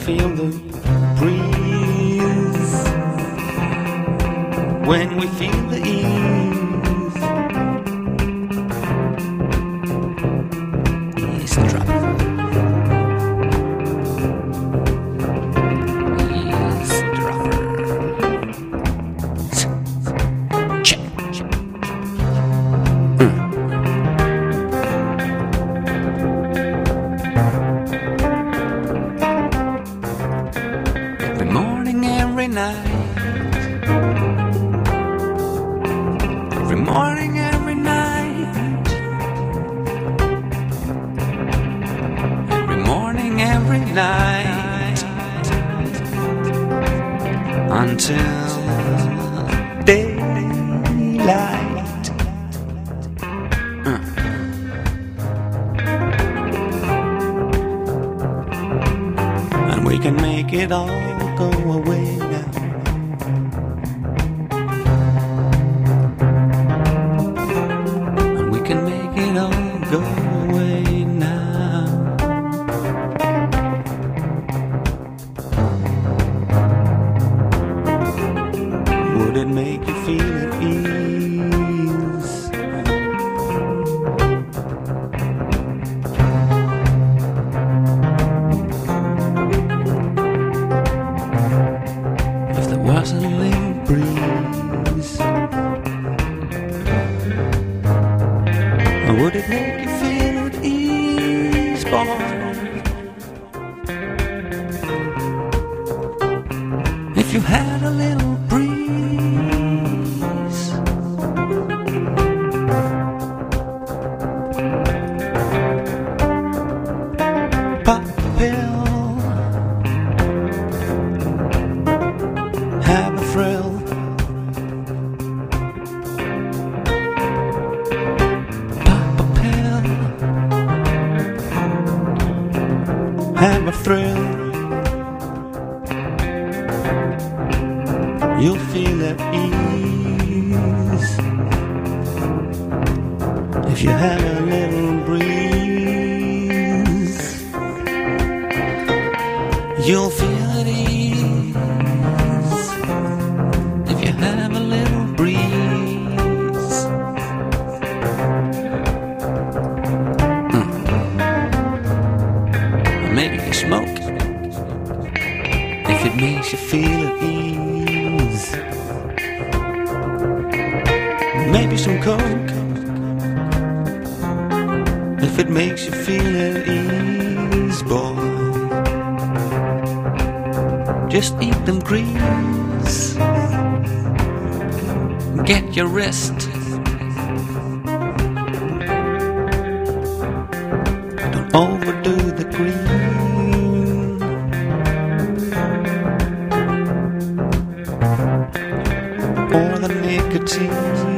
feel the breeze, when we feel the ease, eavesdropper, eavesdropper. Check. Every morning, every night. Every morning, every night. Every morning, every night. Until daylight. And we can make it all go away now. And we can make it all go away now. Would it make you feel at ease? If there was a little breeze, or would it make you feel at ease, boy? If you had a little breeze, pop a pill, have a thrill. Pop a pill, have a thrill. You'll feel at ease if you have a little breeze. You'll feel at ease if you have a little breeze. Or maybe you smoke if it makes you feel at ease. Maybe some coke if it makes you feel at ease, boy. Just eat them greens, get your rest. Don't overdo the green, or the nicotine.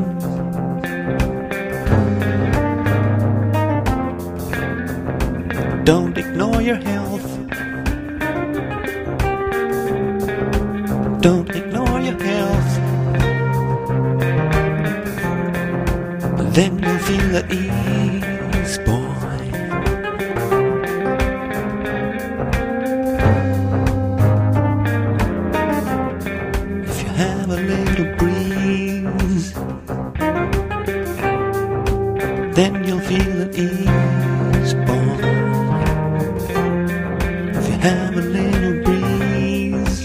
Don't ignore your health. Don't ignore your health. But then you'll feel at ease, boy. If you have a little breeze, then you'll feel at ease, boy. If you have a little breeze,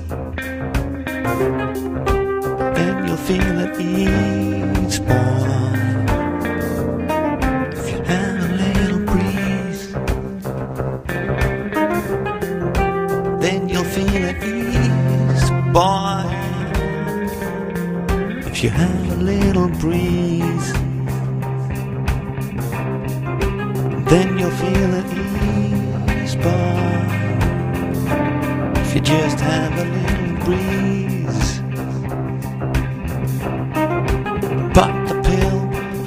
then you'll feel at ease, boy. If you have a little breeze, then you'll feel at ease, boy. If you have a little breeze, then you'll feel at ease, boy. If you just have a little breeze, pop the pill,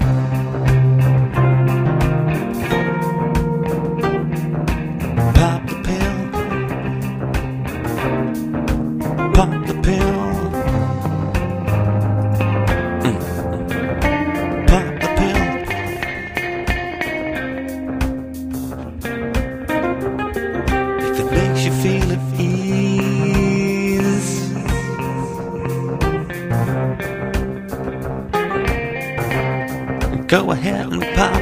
pop the pill, pop the pill, pop the pill. If it makes you feel Go ahead and pop